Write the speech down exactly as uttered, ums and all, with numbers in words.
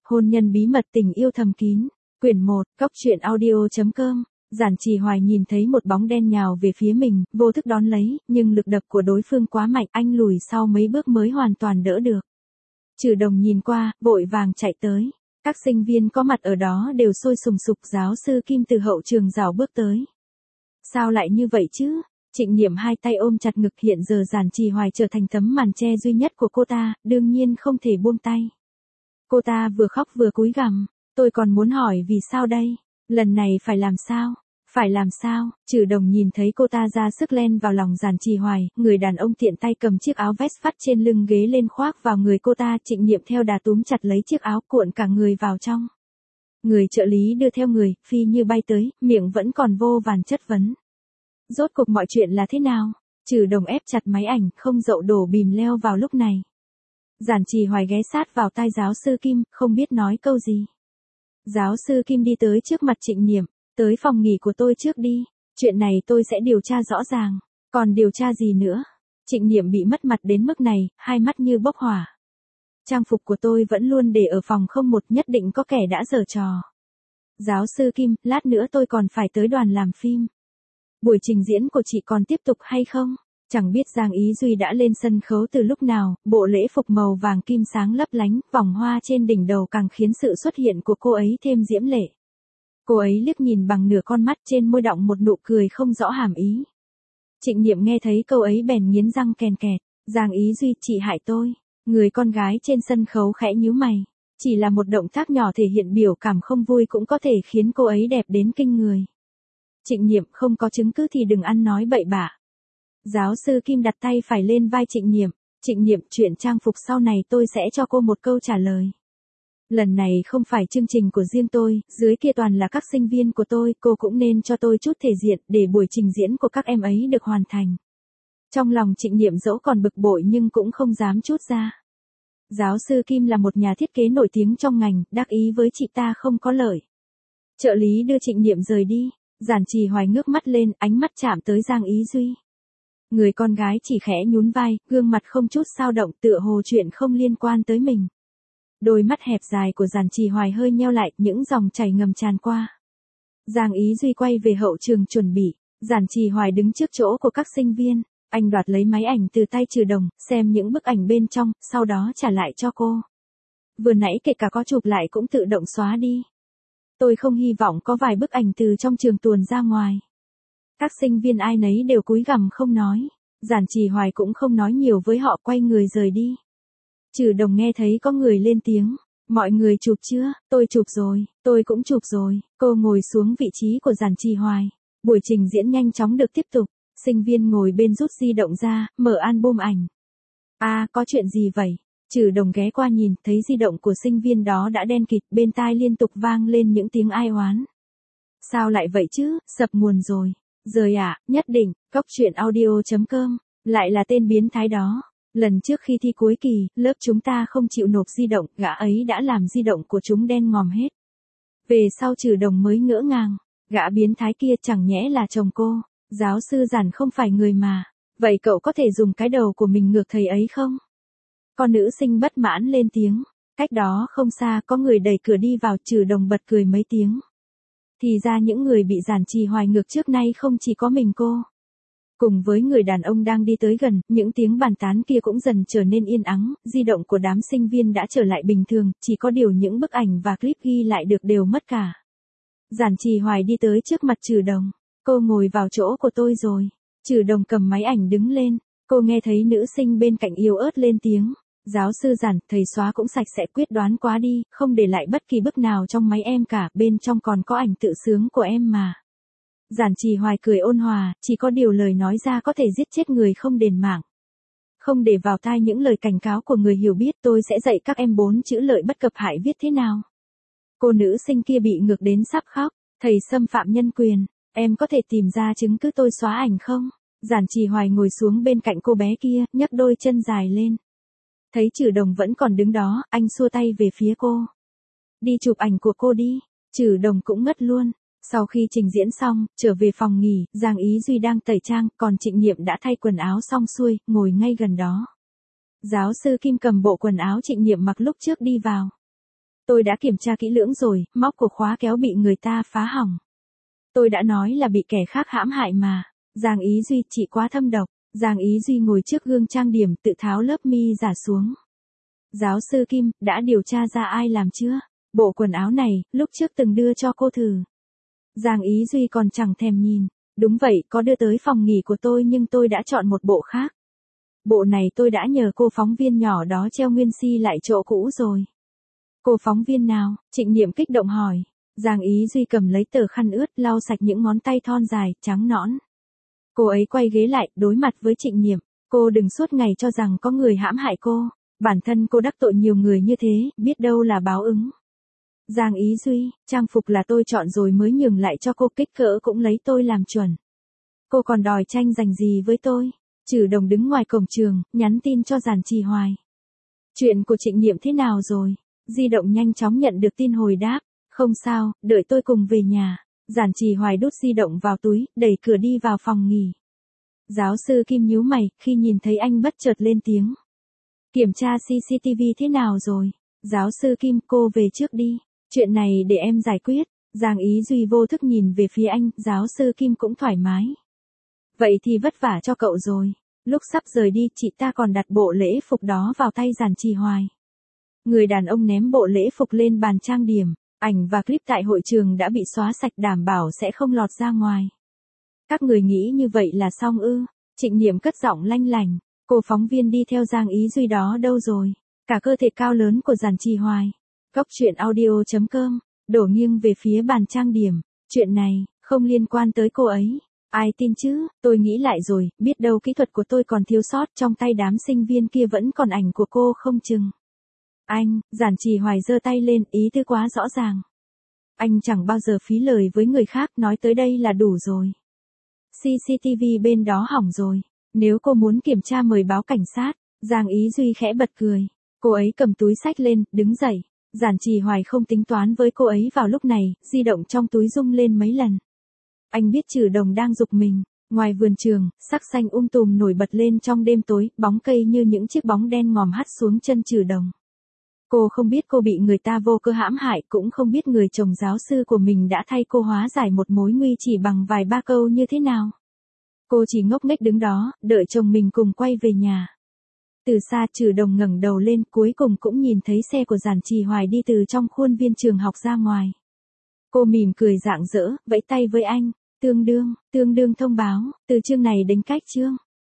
Hôn nhân bí mật tình yêu thầm kín. Quyển một, Cốc truyện audio chấm com. Giản Trì Hoài nhìn thấy một bóng đen nhào về phía mình, vô thức đón lấy, nhưng lực đập của đối phương quá mạnh, anh lùi sau mấy bước mới hoàn toàn đỡ được. Trừ Đồng nhìn qua, vội vàng chạy tới. Các sinh viên có mặt ở đó đều sôi sùng sục, giáo sư Kim từ hậu trường rảo bước tới. Sao lại như vậy chứ? Trịnh Niệm hai tay ôm chặt ngực, hiện giờ Giản Trì Hoài trở thành tấm màn che duy nhất của cô ta, đương nhiên không thể buông tay. Cô ta vừa khóc vừa cúi gằm, tôi còn muốn hỏi vì sao đây? Lần này phải làm sao? Phải làm sao? Trừ Đồng nhìn thấy cô ta ra sức len vào lòng Giản Trì Hoài, người đàn ông tiện tay cầm chiếc áo vest vắt trên lưng ghế lên khoác vào người cô ta, Trịnh Niệm theo đà túm chặt lấy chiếc áo, cuộn cả người vào trong. Người trợ lý đưa theo người, phi như bay tới, miệng vẫn còn vô vàn chất vấn. Rốt cuộc mọi chuyện là thế nào? Trừ Đồng ép chặt máy ảnh, không dậu đổ bìm leo vào lúc này. Giản Trì Hoài ghé sát vào tai giáo sư Kim, không biết nói câu gì. Giáo sư Kim đi tới trước mặt Trịnh Niệm, tới phòng nghỉ của tôi trước đi, chuyện này tôi sẽ điều tra rõ ràng, còn điều tra gì nữa? Trịnh Niệm bị mất mặt đến mức này, hai mắt như bốc hỏa. Trang phục của tôi vẫn luôn để ở phòng không một, nhất định có kẻ đã giở trò. Giáo sư Kim, lát nữa tôi còn phải tới đoàn làm phim. Buổi trình diễn của chị còn tiếp tục hay không? Chẳng biết Giang Ý Duy đã lên sân khấu từ lúc nào, bộ lễ phục màu vàng kim sáng lấp lánh, vòng hoa trên đỉnh đầu càng khiến sự xuất hiện của cô ấy thêm diễm lệ. Cô ấy liếc nhìn bằng nửa con mắt, trên môi đọng một nụ cười không rõ hàm ý. Trịnh Niệm nghe thấy câu ấy bèn nghiến răng kèn kẹt. Giang Ý Duy, chị hại tôi. Người con gái trên sân khấu khẽ nhíu mày. Chỉ là một động tác nhỏ thể hiện biểu cảm không vui cũng có thể khiến cô ấy đẹp đến kinh người. Trịnh Niệm, không có chứng cứ thì đừng ăn nói bậy bạ. Giáo sư Kim đặt tay phải lên vai Trịnh Niệm. Trịnh Niệm, chuyện trang phục sau này tôi sẽ cho cô một câu trả lời. Lần này không phải chương trình của riêng tôi, dưới kia toàn là các sinh viên của tôi, cô cũng nên cho tôi chút thể diện, để buổi trình diễn của các em ấy được hoàn thành. Trong lòng Trịnh Niệm dẫu còn bực bội nhưng cũng không dám trút ra. Giáo sư Kim là một nhà thiết kế nổi tiếng trong ngành, đắc ý với chị ta không có lợi. Trợ lý đưa Trịnh Niệm rời đi, Giản Trì Hoài ngước mắt lên, ánh mắt chạm tới Giang Ý Duy. Người con gái chỉ khẽ nhún vai, gương mặt không chút xao động, tựa hồ chuyện không liên quan tới mình. Đôi mắt hẹp dài của Giản Trì Hoài hơi nheo lại, những dòng chảy ngầm tràn qua. Giang Ý Duy quay về hậu trường chuẩn bị, Giản Trì Hoài đứng trước chỗ của các sinh viên, anh đoạt lấy máy ảnh từ tay Trừ Đồng, xem những bức ảnh bên trong, sau đó trả lại cho cô. Vừa nãy kể cả có chụp lại cũng tự động xóa đi. Tôi không hy vọng có vài bức ảnh từ trong trường tuồn ra ngoài. Các sinh viên ai nấy đều cúi gằm không nói, Giản Trì Hoài cũng không nói nhiều với họ, quay người rời đi. Trừ Đồng nghe thấy có người lên tiếng, mọi người chụp chưa? Tôi chụp rồi, tôi cũng chụp rồi. Cô ngồi xuống vị trí của Giản Trì Hoài. Buổi trình diễn nhanh chóng được tiếp tục, sinh viên ngồi bên rút di động ra, mở album ảnh. À, có chuyện gì vậy? Trừ Đồng ghé qua nhìn, thấy di động của sinh viên đó đã đen kịt, bên tai liên tục vang lên những tiếng ai oán. Sao lại vậy chứ, sập nguồn rồi. Rời ạ, à, nhất định, Cốc truyện audio chấm com, lại là tên biến thái đó. Lần trước khi thi cuối kỳ, lớp chúng ta không chịu nộp di động, gã ấy đã làm di động của chúng đen ngòm hết. Về sau Trừ Đồng mới ngỡ ngàng, gã biến thái kia chẳng nhẽ là chồng cô, giáo sư Giản không phải người mà, vậy cậu có thể dùng cái đầu của mình ngược thầy ấy không? Con nữ sinh bất mãn lên tiếng, cách đó không xa có người đẩy cửa đi vào, Trừ Đồng bật cười mấy tiếng. Thì ra những người bị Giản Trì Hoài ngược trước nay không chỉ có mình cô. Cùng với người đàn ông đang đi tới gần, những tiếng bàn tán kia cũng dần trở nên yên ắng, di động của đám sinh viên đã trở lại bình thường, chỉ có điều những bức ảnh và clip ghi lại được đều mất cả. Giản Trì Hoài đi tới trước mặt Trừ Đồng, cô ngồi vào chỗ của tôi rồi. Trừ Đồng cầm máy ảnh đứng lên, cô nghe thấy nữ sinh bên cạnh yếu ớt lên tiếng. Giáo sư Giản, thầy xóa cũng sạch sẽ, quyết đoán quá đi, không để lại bất kỳ bức nào trong máy em cả, bên trong còn có ảnh tự sướng của em mà. Giản Trì Hoài cười ôn hòa, chỉ có điều lời nói ra có thể giết chết người không đền mạng. Không để vào tai những lời cảnh cáo của người hiểu biết, tôi sẽ dạy các em bốn chữ lợi bất cập hại viết thế nào. Cô nữ sinh kia bị ngược đến sắp khóc, thầy xâm phạm nhân quyền, em có thể tìm ra chứng cứ tôi xóa ảnh không? Giản Trì Hoài ngồi xuống bên cạnh cô bé kia, nhấc đôi chân dài lên. Thấy Trừ Đồng vẫn còn đứng đó, anh xua tay về phía cô. Đi chụp ảnh của cô đi. Trừ Đồng cũng ngất luôn. Sau khi trình diễn xong, trở về phòng nghỉ, Giang Ý Duy đang tẩy trang, còn Trịnh Niệm đã thay quần áo xong xuôi, ngồi ngay gần đó. Giáo sư Kim cầm bộ quần áo Trịnh Niệm mặc lúc trước đi vào. Tôi đã kiểm tra kỹ lưỡng rồi, móc của khóa kéo bị người ta phá hỏng. Tôi đã nói là bị kẻ khác hãm hại mà. Giang Ý Duy, chị quá thâm độc. Giang Ý Duy ngồi trước gương trang điểm tự tháo lớp mi giả xuống. Giáo sư Kim, đã điều tra ra ai làm chưa? Bộ quần áo này, lúc trước từng đưa cho cô thử. Giang Ý Duy còn chẳng thèm nhìn. Đúng vậy, có đưa tới phòng nghỉ của tôi nhưng tôi đã chọn một bộ khác. Bộ này tôi đã nhờ cô phóng viên nhỏ đó treo nguyên si lại chỗ cũ rồi. Cô phóng viên nào? Trịnh Niệm kích động hỏi. Giang Ý Duy cầm lấy tờ khăn ướt lau sạch những ngón tay thon dài, trắng nõn. Cô ấy quay ghế lại, đối mặt với Trịnh Niệm. Cô đừng suốt ngày cho rằng có người hãm hại cô. Bản thân cô đắc tội nhiều người như thế, biết đâu là báo ứng. Giang Ý Duy, trang phục là tôi chọn rồi mới nhường lại cho cô, kích cỡ cũng lấy tôi làm chuẩn. Cô còn đòi tranh giành gì với tôi? Trừ Đồng đứng ngoài cổng trường, nhắn tin cho Giản Trì Hoài. Chuyện của Trịnh Niệm thế nào rồi? Di động nhanh chóng nhận được tin hồi đáp. Không sao, đợi tôi cùng về nhà. Giản Trì Hoài đút di động vào túi, đẩy cửa đi vào phòng nghỉ. Giáo sư Kim nhíu mày, khi nhìn thấy anh bất chợt lên tiếng. Kiểm tra xê xê tê vê thế nào rồi? Giáo sư Kim, cô về trước đi. Chuyện này để em giải quyết. Giang Ý Duy vô thức nhìn về phía anh, giáo sư Kim cũng thoải mái. Vậy thì vất vả cho cậu rồi. Lúc sắp rời đi, chị ta còn đặt bộ lễ phục đó vào tay Giản Trì Hoài. Người đàn ông ném bộ lễ phục lên bàn trang điểm. Ảnh và clip tại hội trường đã bị xóa sạch, đảm bảo sẽ không lọt ra ngoài. Các người nghĩ như vậy là xong ư? Trịnh Niệm cất giọng lanh lành. Cô phóng viên đi theo Giang Ý Duy đó đâu rồi? Cả cơ thể cao lớn của Giản Trì Hoài. Góc truyện audio chấm com, đổ nghiêng về phía bàn trang điểm. Chuyện này, không liên quan tới cô ấy. Ai tin chứ, tôi nghĩ lại rồi, biết đâu kỹ thuật của tôi còn thiếu sót, trong tay đám sinh viên kia vẫn còn ảnh của cô không chừng. Anh, Giản Trì Hoài giơ tay lên, ý tứ quá rõ ràng. Anh chẳng bao giờ phí lời với người khác, nói tới đây là đủ rồi. xê xê tê vê bên đó hỏng rồi. Nếu cô muốn kiểm tra mời báo cảnh sát. Giang Ý Duy khẽ bật cười. Cô ấy cầm túi xách lên, đứng dậy. Giản Trì Hoài không tính toán với cô ấy vào lúc này, di động trong túi rung lên mấy lần. Anh biết Trừ Đồng đang giục mình. Ngoài vườn trường, sắc xanh um tùm nổi bật lên trong đêm tối, bóng cây như những chiếc bóng đen ngòm hắt xuống chân Trừ Đồng. Cô không biết cô bị người ta vô cơ hãm hại, cũng không biết người chồng giáo sư của mình đã thay cô hóa giải một mối nguy chỉ bằng vài ba câu như thế nào. Cô chỉ ngốc nghếch đứng đó, đợi chồng mình cùng quay về nhà. Từ xa Trừ Đồng ngẩng đầu lên, cuối cùng cũng nhìn thấy xe của Giản Trì Hoài đi từ trong khuôn viên trường học ra ngoài. Cô mỉm cười rạng rỡ, vẫy tay với anh. Tương đương, tương đương thông báo, từ chương này đến cách chương.